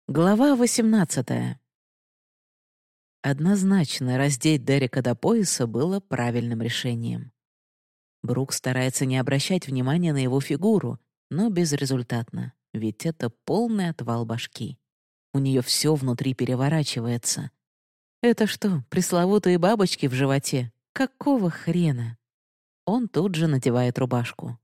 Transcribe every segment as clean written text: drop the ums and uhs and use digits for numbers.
Глава 18. Однозначно раздеть Дерека до пояса было правильным решением. Брук старается не обращать внимания на его фигуру, но безрезультатно, ведь это полный отвал башки. У нее все внутри переворачивается. Это что, пресловутые бабочки в животе? Какого хрена? Он тут же надевает рубашку.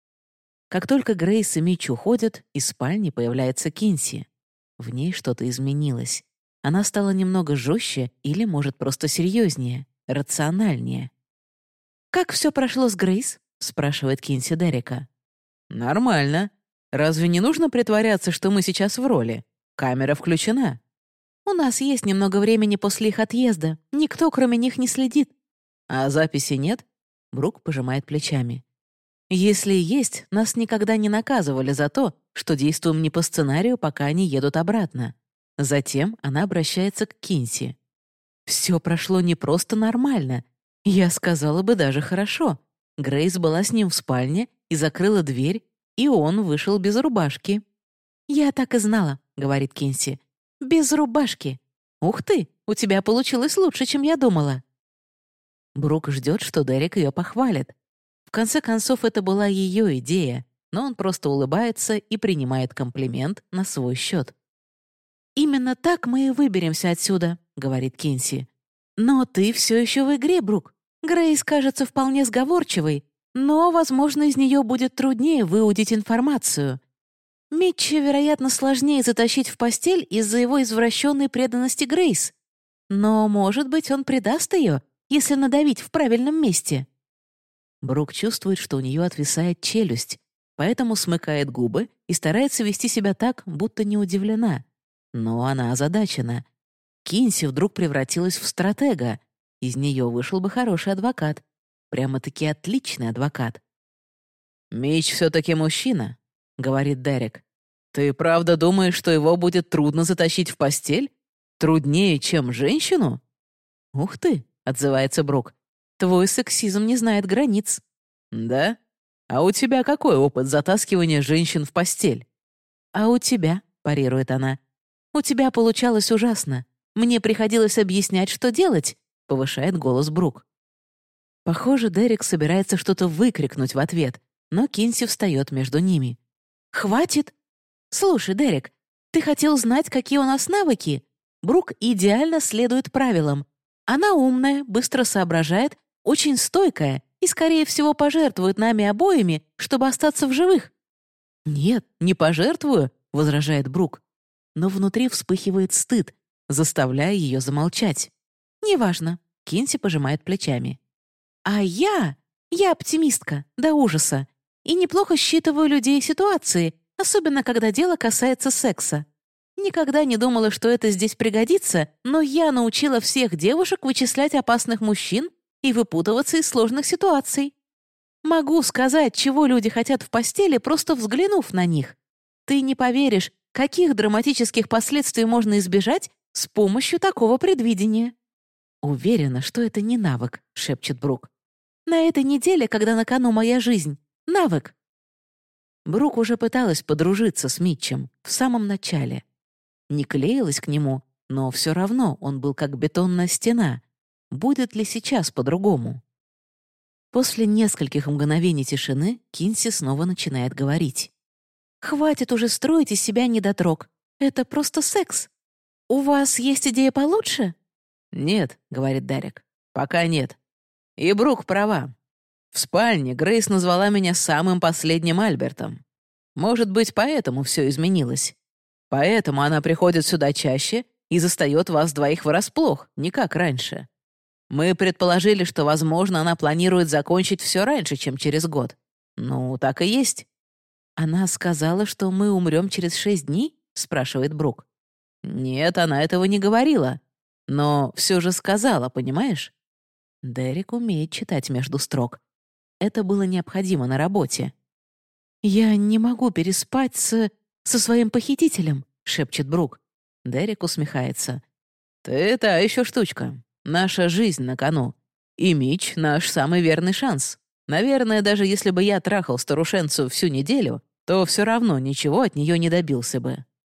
Как только Грейс и Митч уходят, из спальни появляется Кинси. В ней что-то изменилось. Она стала немного жестче или, может, просто серьезнее, рациональнее. «Как все прошло с Грейс?» — спрашивает Кинси Дерека. «Нормально. Разве не нужно притворяться, что мы сейчас в роли? Камера включена». «У нас есть немного времени после их отъезда. Никто, кроме них, не следит». «А записи нет?» Брук пожимает плечами. «Если и есть, нас никогда не наказывали за то, что действуем не по сценарию, пока они едут обратно». Затем она обращается к Кинси. «Все прошло не просто нормально. Я сказала бы даже хорошо. Грейс была с ним в спальне и закрыла дверь, и он вышел без рубашки». «Я так и знала», — говорит Кинси. «Без рубашки. Ух ты, у тебя получилось лучше, чем я думала». Брук ждет, что Дерек ее похвалит. В конце концов, это была ее идея, но он просто улыбается и принимает комплимент на свой счет. «Именно так мы и выберемся отсюда», — говорит Кинси. «Но ты все еще в игре, Брук. Грейс кажется вполне сговорчивой, но, возможно, из нее будет труднее выудить информацию. Митча, вероятно, сложнее затащить в постель из-за его извращенной преданности Грейс. Но, может быть, он предаст ее, если надавить в правильном месте». Брук чувствует, что у нее отвисает челюсть, поэтому смыкает губы и старается вести себя так, будто не удивлена. Но она озадачена. Кинси вдруг превратилась в стратега. Из нее вышел бы хороший адвокат. Прямо-таки отличный адвокат. «Митч все-таки мужчина», — говорит Дерек. «Ты правда думаешь, что его будет трудно затащить в постель? Труднее, чем женщину?» «Ух ты», — отзывается Брук. «Твой сексизм не знает границ». «Да? А у тебя какой опыт затаскивания женщин в постель?» «А у тебя», — парирует она. «У тебя получалось ужасно. Мне приходилось объяснять, что делать», — повышает голос Брук. Похоже, Дерек собирается что-то выкрикнуть в ответ, но Кинси встает между ними. «Хватит! Слушай, Дерек, ты хотел знать, какие у нас навыки? Брук идеально следует правилам. Она умная, быстро соображает, очень стойкая и, скорее всего, пожертвует нами обоими, чтобы остаться в живых». «Нет, не пожертвую», — возражает Брук. Но внутри вспыхивает стыд, заставляя ее замолчать. «Неважно», — Кинси пожимает плечами. «А я оптимистка, до ужаса, и неплохо считываю людей и ситуации, особенно когда дело касается секса. Никогда не думала, что это здесь пригодится, но я научила всех девушек вычислять опасных мужчин и выпутываться из сложных ситуаций. Могу сказать, чего люди хотят в постели, просто взглянув на них. Ты не поверишь, каких драматических последствий можно избежать с помощью такого предвидения». «Уверена, что это не навык», — шепчет Брук. «На этой неделе, когда на кону моя жизнь, навык». Брук уже пыталась подружиться с Митчем в самом начале. Не клеилась к нему, но все равно он был как бетонная стена. Будет ли сейчас по-другому? После нескольких мгновений тишины Кинси снова начинает говорить. «Хватит уже строить из себя недотрог. Это просто секс. У вас есть идея получше?» «Нет», — говорит Дерек, — «пока нет. И Брук права. В спальне Грейс назвала меня самым последним Альбертом. Может быть, поэтому все изменилось. Поэтому она приходит сюда чаще и застает вас двоих врасплох, не как раньше. Мы предположили, что, возможно, она планирует закончить все раньше, чем через год. Ну, так и есть». «Она сказала, что мы умрем через 6 дней?» — спрашивает Брук. «Нет, она этого не говорила. Но все же сказала, понимаешь?» Дерек умеет читать между строк. Это было необходимо на работе. «Я не могу переспать со своим похитителем», — шепчет Брук. Дерек усмехается. «Ты та еще штучка. Наша жизнь на кону. И Митч — наш самый верный шанс. Наверное, даже если бы я трахал старушенцу всю неделю, то все равно ничего от нее не добился бы».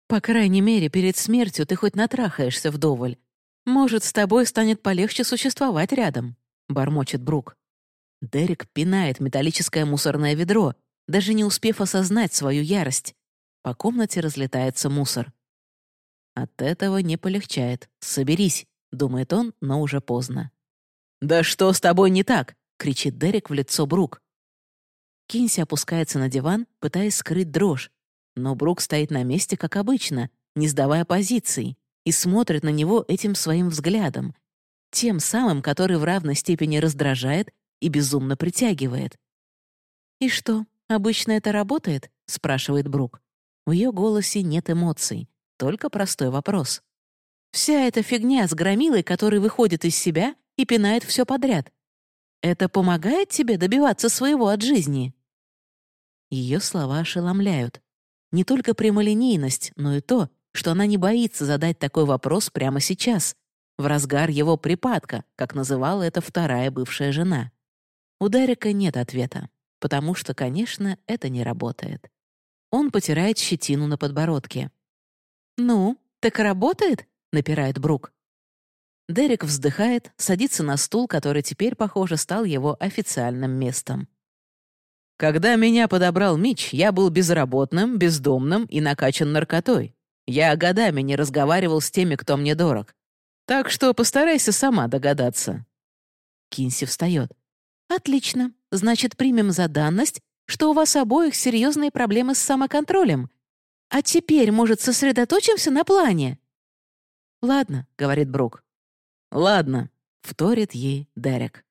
По крайней мере, перед смертью ты хоть натрахаешься вдоволь. Может, с тобой станет полегче существовать рядом», — бормочет Брук. Дерек пинает металлическое мусорное ведро, даже не успев осознать свою ярость. По комнате разлетается мусор. От этого не полегчает. «Соберись», — думает он, но уже поздно. «Да что с тобой не так?» — кричит Дерек в лицо Брук. Кинси опускается на диван, пытаясь скрыть дрожь, но Брук стоит на месте, как обычно, не сдавая позиций, и смотрит на него этим своим взглядом, тем самым, который в равной степени раздражает и безумно притягивает. «И что, обычно это работает?» — спрашивает Брук. В ее голосе нет эмоций, только простой вопрос. «Вся эта фигня с громилой, который выходит из себя и пинает все подряд. Это помогает тебе добиваться своего от жизни?» Ее слова ошеломляют. Не только прямолинейность, но и то, что она не боится задать такой вопрос прямо сейчас, в разгар его припадка, как называла это вторая бывшая жена. У Дерека нет ответа, потому что, конечно, это не работает. Он потирает щетину на подбородке. «Ну, так работает?» — напирает Брук. Дерек вздыхает, садится на стул, который теперь, похоже, стал его официальным местом. «Когда меня подобрал Митч, я был безработным, бездомным и накачан наркотой. Я годами не разговаривал с теми, кто мне дорог. Так что постарайся сама догадаться». Кинси встает. «Отлично. Значит, примем за данность, что у вас обоих серьезные проблемы с самоконтролем. А теперь, может, сосредоточимся на плане?» «Ладно», — говорит Брук. «Ладно», — вторит ей Дерек.